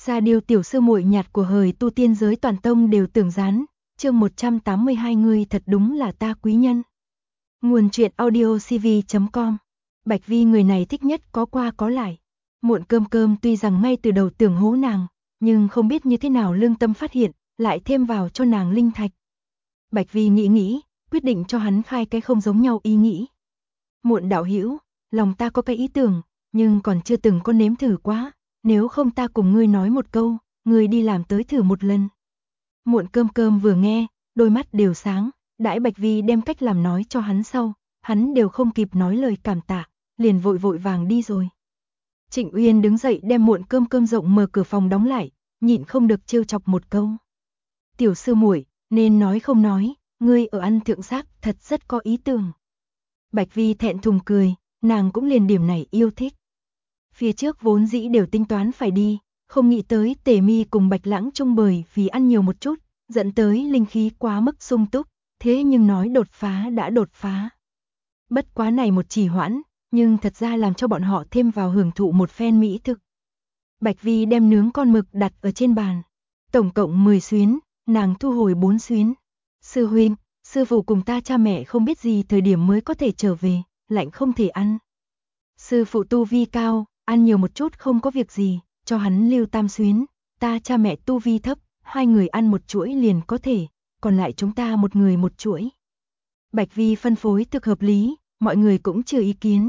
Sa Điêu tiểu sư muội nhạt của hời tu tiên giới toàn tông đều tưởng gián, chương 182 ngươi thật đúng là ta quý nhân. Nguồn truyện audio cv.com. Bạch Vi người này thích nhất có qua có lại. Muộn cơm cơm tuy rằng ngay từ đầu tưởng hố nàng, nhưng không biết như thế nào lương tâm phát hiện, lại thêm vào cho nàng linh thạch. Bạch Vi nghĩ, quyết định cho hắn khai cái không giống nhau ý nghĩ. Muộn đạo hữu, lòng ta có cái ý tưởng, nhưng còn chưa từng có nếm thử quá. Nếu không ta cùng ngươi nói một câu, ngươi đi làm tới thử một lần. Muộn cơm cơm vừa nghe, đôi mắt đều sáng, đãi Bạch Vi đem cách làm nói cho hắn sau, hắn đều không kịp nói lời cảm tạ, liền vội vàng đi rồi. Trịnh Uyên đứng dậy đem muộn cơm cơm rộng mở cửa phòng đóng lại, nhịn không được trêu chọc một câu. Tiểu sư muội, nên nói không nói, ngươi ở ăn thượng xác thật rất có ý tưởng. Bạch Vi thẹn thùng cười, nàng cũng liền điểm này yêu thích. Phía trước vốn dĩ đều tính toán phải đi, không nghĩ tới Tề Mi cùng Bạch Lãng chung bởi vì ăn nhiều một chút, dẫn tới linh khí quá mức sung túc, thế nhưng nói đột phá đã đột phá. Bất quá này một trì hoãn, nhưng thật ra làm cho bọn họ thêm vào hưởng thụ một phen mỹ thực. Bạch Vi đem nướng con mực đặt ở trên bàn, tổng cộng 10 xuyến, nàng thu hồi 4 xuyến. Sư huynh, sư phụ cùng ta cha mẹ không biết gì thời điểm mới có thể trở về, lạnh không thể ăn. Sư phụ tu vi cao, ăn nhiều một chút không có việc gì, cho hắn lưu tam xuyến, ta cha mẹ tu vi thấp, hai người ăn một chuỗi liền có thể, còn lại chúng ta một người một chuỗi. Bạch Vi phân phối thực hợp lý, mọi người cũng chưa ý kiến.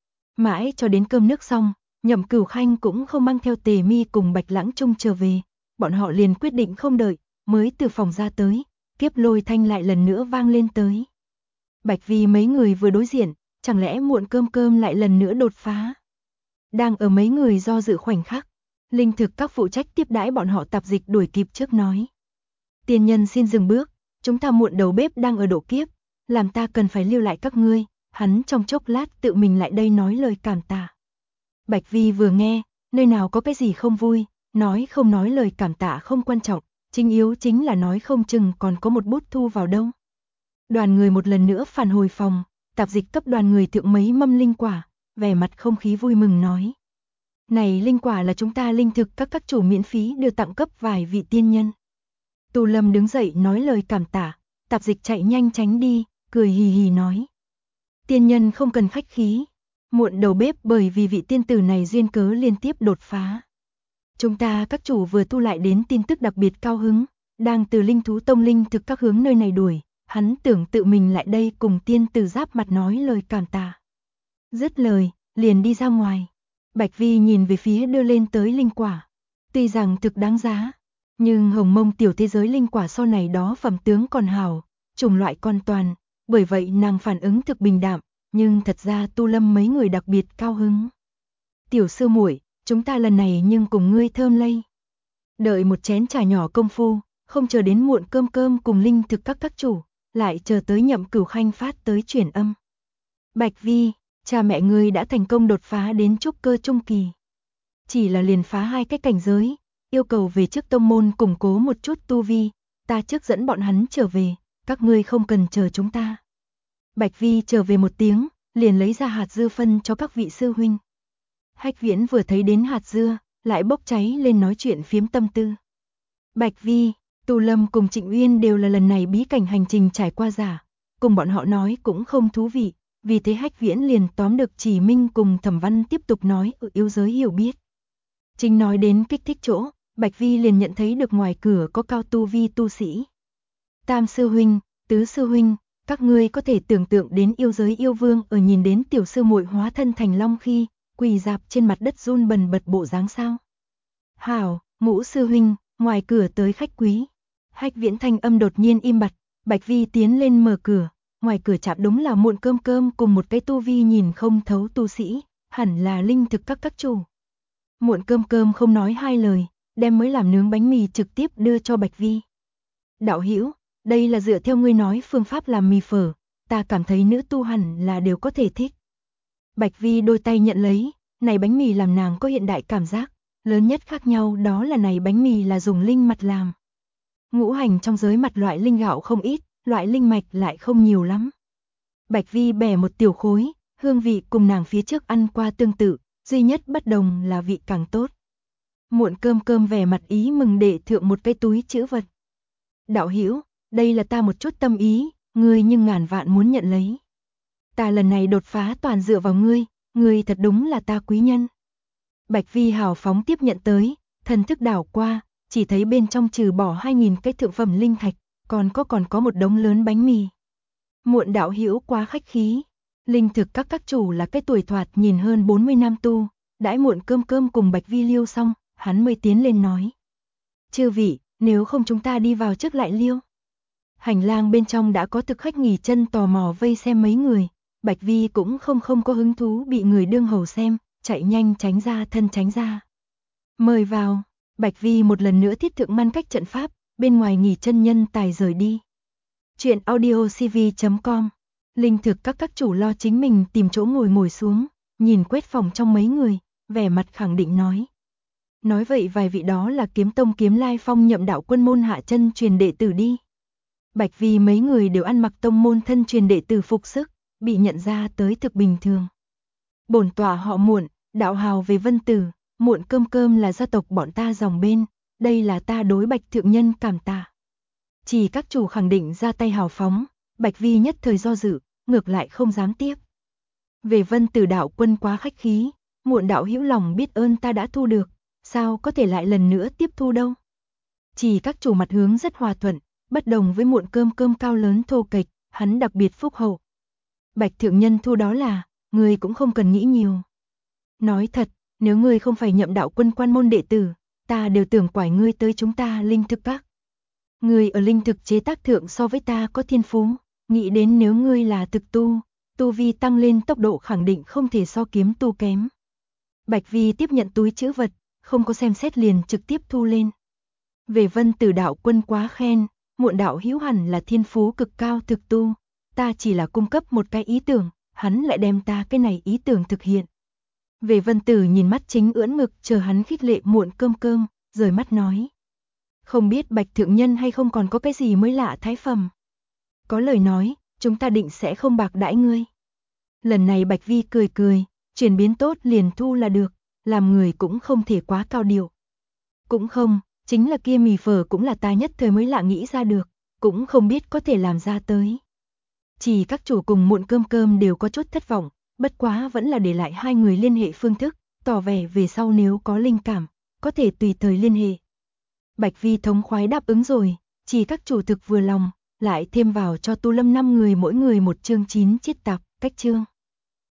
Mãi cho đến cơm nước xong, Nhậm Cửu Khanh cũng không mang theo Tề Mi cùng Bạch Lãng chung trở về, bọn họ liền quyết định không đợi, mới từ phòng ra tới, kiếp lôi thanh lại lần nữa vang lên tới. Bạch Vi mấy người vừa đối diện, chẳng lẽ muộn cơm cơm lại lần nữa đột phá. Đang ở mấy người do dự khoảnh khắc, linh thực các phụ trách tiếp đãi bọn họ tạp dịch đuổi kịp trước nói. Tiên nhân xin dừng bước, chúng ta muộn đầu bếp đang ở độ kiếp, làm ta cần phải lưu lại các ngươi, hắn trong chốc lát tự mình lại đây nói lời cảm tạ. Bạch Vi vừa nghe, nơi nào có cái gì không vui, nói không nói lời cảm tạ không quan trọng, chính yếu chính là nói không chừng còn có một bút thu vào đâu. Đoàn người một lần nữa phản hồi phòng, tạp dịch cấp đoàn người thượng mấy mâm linh quả, vẻ mặt không khí vui mừng nói. Này linh quả là chúng ta linh thực các chủ miễn phí đưa tặng cấp vài vị tiên nhân. Tu Lâm đứng dậy nói lời cảm tạ, tạp dịch chạy nhanh tránh đi, cười hì hì nói. Tiên nhân không cần khách khí, muộn đầu bếp bởi vì vị tiên tử này duyên cớ liên tiếp đột phá. Chúng ta các chủ vừa thu lại đến tin tức đặc biệt cao hứng, đang từ linh thú tông linh thực các hướng nơi này đuổi, hắn tưởng tự mình lại đây cùng tiên tử giáp mặt nói lời cảm tạ. Dứt lời, liền đi ra ngoài. Bạch Vi nhìn về phía đưa lên tới linh quả. Tuy rằng thực đáng giá, nhưng hồng mông tiểu thế giới linh quả sau này đó phẩm tướng còn hảo, chủng loại còn toàn, bởi vậy nàng phản ứng thực bình đạm, nhưng thật ra Tu Lâm mấy người đặc biệt cao hứng. Tiểu sư muội, chúng ta lần này nhưng cùng ngươi thơm lây. Đợi một chén trà nhỏ công phu, không chờ đến muộn cơm cơm cùng linh thực các chủ, lại chờ tới Nhậm Cửu Khanh phát tới chuyển âm. Bạch Vi, cha mẹ ngươi đã thành công đột phá đến trúc cơ trung kỳ. Chỉ là liền phá 2 cái cảnh giới, yêu cầu về trước tông môn củng cố một chút tu vi, ta trước dẫn bọn hắn trở về, các ngươi không cần chờ chúng ta. Bạch Vi trở về một tiếng, liền lấy ra hạt dưa phân cho các vị sư huynh. Hách Viễn vừa thấy đến hạt dưa, lại bốc cháy lên nói chuyện phiếm tâm tư. Bạch Vi, Tu Lâm cùng Trịnh Uyên đều là lần này bí cảnh hành trình trải qua giả, cùng bọn họ nói cũng không thú vị, vì thế Hách Viễn liền tóm được Chỉ Minh cùng Thẩm Văn tiếp tục nói ở yêu giới hiểu biết. Chính nói đến kích thích chỗ, Bạch Vi liền nhận thấy được ngoài cửa có cao tu vi tu sĩ. Tam sư huynh, tứ sư huynh, các ngươi có thể tưởng tượng đến yêu giới yêu vương ở nhìn đến tiểu sư muội hóa thân thành long khi, quỳ dạp trên mặt đất run bần bật bộ dáng sao? Hảo, Ngũ sư huynh, ngoài cửa tới khách quý. Hách Viễn thanh âm đột nhiên im bặt, Bạch Vi tiến lên mở cửa, ngoài cửa chạm đúng là muộn cơm cơm cùng một cái tu vi nhìn không thấu tu sĩ, hẳn là linh thực các chủ. Muộn cơm cơm không nói hai lời, đem mới làm nướng bánh mì trực tiếp đưa cho Bạch Vi. Đạo hữu, đây là dựa theo ngươi nói phương pháp làm mì phở, ta cảm thấy nữ tu hẳn là đều có thể thích. Bạch Vi đôi tay nhận lấy, này bánh mì làm nàng có hiện đại cảm giác, lớn nhất khác nhau đó là này bánh mì là dùng linh mạch làm. Ngũ hành trong giới mặt loại linh gạo không ít, loại linh mạch lại không nhiều lắm. Bạch Vi bẻ một tiểu khối, hương vị cùng nàng phía trước ăn qua tương tự, duy nhất bất đồng là vị càng tốt. Muộn cơm cơm vẻ mặt ý mừng đệ thượng một cái túi trữ vật. Đạo hữu, đây là ta một chút tâm ý, ngươi nhưng ngàn vạn muốn nhận lấy. Ta lần này đột phá toàn dựa vào ngươi thật đúng là ta quý nhân. Bạch Vi hào phóng tiếp nhận tới, thần thức đảo qua, chỉ thấy bên trong trừ bỏ 2000 cái thượng phẩm linh thạch, còn có một đống lớn bánh mì. Muộn đạo hữu quá khách khí, linh thực các chủ là cái tuổi thoạt nhìn hơn 40 năm tu, đãi muộn cơm cơm cùng Bạch Vi liêu xong, hắn mới tiến lên nói. Chư vị, nếu không chúng ta đi vào trước lại liêu. Hành lang bên trong đã có thực khách nghỉ chân tò mò vây xem mấy người, Bạch Vi cũng không có hứng thú bị người đương hầu xem, chạy nhanh tránh ra thân tránh ra. Mời vào, Bạch Vi một lần nữa thiết thượng ngăn cách trận pháp, bên ngoài nghỉ chân nhân tài rời đi. Chuyện audiocv.com. Linh thực các chủ lo chính mình tìm chỗ ngồi xuống, nhìn quét phòng trong mấy người, vẻ mặt khẳng định nói. Nói vậy vài vị đó là Kiếm Tông Kiếm Lai Phong nhậm đạo quân môn hạ chân truyền đệ tử đi. Bạch Vi mấy người đều ăn mặc tông môn thân truyền đệ tử phục sức, bị nhận ra tới thực bình thường. Bổn tọa họ Muộn, đạo hào về Vân Tử, Muộn cơm cơm là gia tộc bọn ta dòng bên, đây là ta đối Bạch thượng nhân cảm tạ. Chỉ các chủ khẳng định ra tay hào phóng, Bạch Vi nhất thời do dự, ngược lại không dám tiếp. Về Vân Tử đạo quân quá khách khí, Muộn đạo hữu lòng biết ơn ta đã thu được, sao có thể lại lần nữa tiếp thu đâu. Chỉ các chủ mặt hướng rất hòa thuận, bất đồng với Muộn cơm cơm cao lớn thô kệch, hắn đặc biệt phúc hậu. Bạch thượng nhân thu đó là, ngươi cũng không cần nghĩ nhiều. Nói thật, nếu ngươi không phải nhậm đạo quân quan môn đệ tử, ta đều tưởng quải ngươi tới chúng ta linh thực các. Ngươi ở linh thực chế tác thượng so với ta có thiên phú, nghĩ đến nếu ngươi là thực tu vi tăng lên tốc độ khẳng định không thể so kiếm tu kém. Bạch Vi tiếp nhận túi trữ vật, không có xem xét liền trực tiếp thu lên. Về Vân Tử đạo quân quá khen, Muộn đạo hữu hẳn là thiên phú cực cao thực tu, ta chỉ là cung cấp một cái ý tưởng, hắn lại đem ta cái này ý tưởng thực hiện. Về Vân Tử nhìn mắt chính ưỡn ngực chờ hắn khích lệ Muộn cơm cơm, rời mắt nói. Không biết Bạch thượng nhân hay không còn có cái gì mới lạ thái phẩm. Có lời nói, chúng ta định sẽ không bạc đãi ngươi. Lần này Bạch Vi cười, chuyển biến tốt liền thu là được, làm người cũng không thể quá cao điệu. Cũng không, chính là kia mì phở cũng là ta nhất thời mới lạ nghĩ ra được, cũng không biết có thể làm ra tới. Chỉ các chủ cùng Muộn cơm cơm đều có chút thất vọng, bất quá vẫn là để lại hai người liên hệ phương thức, tỏ vẻ về sau nếu có linh cảm, có thể tùy thời liên hệ. Bạch Vi thống khoái đáp ứng rồi, chỉ các chủ thực vừa lòng, lại thêm vào cho Tu Lâm 5 người mỗi người một chương 9 chiết tạp, cách chương.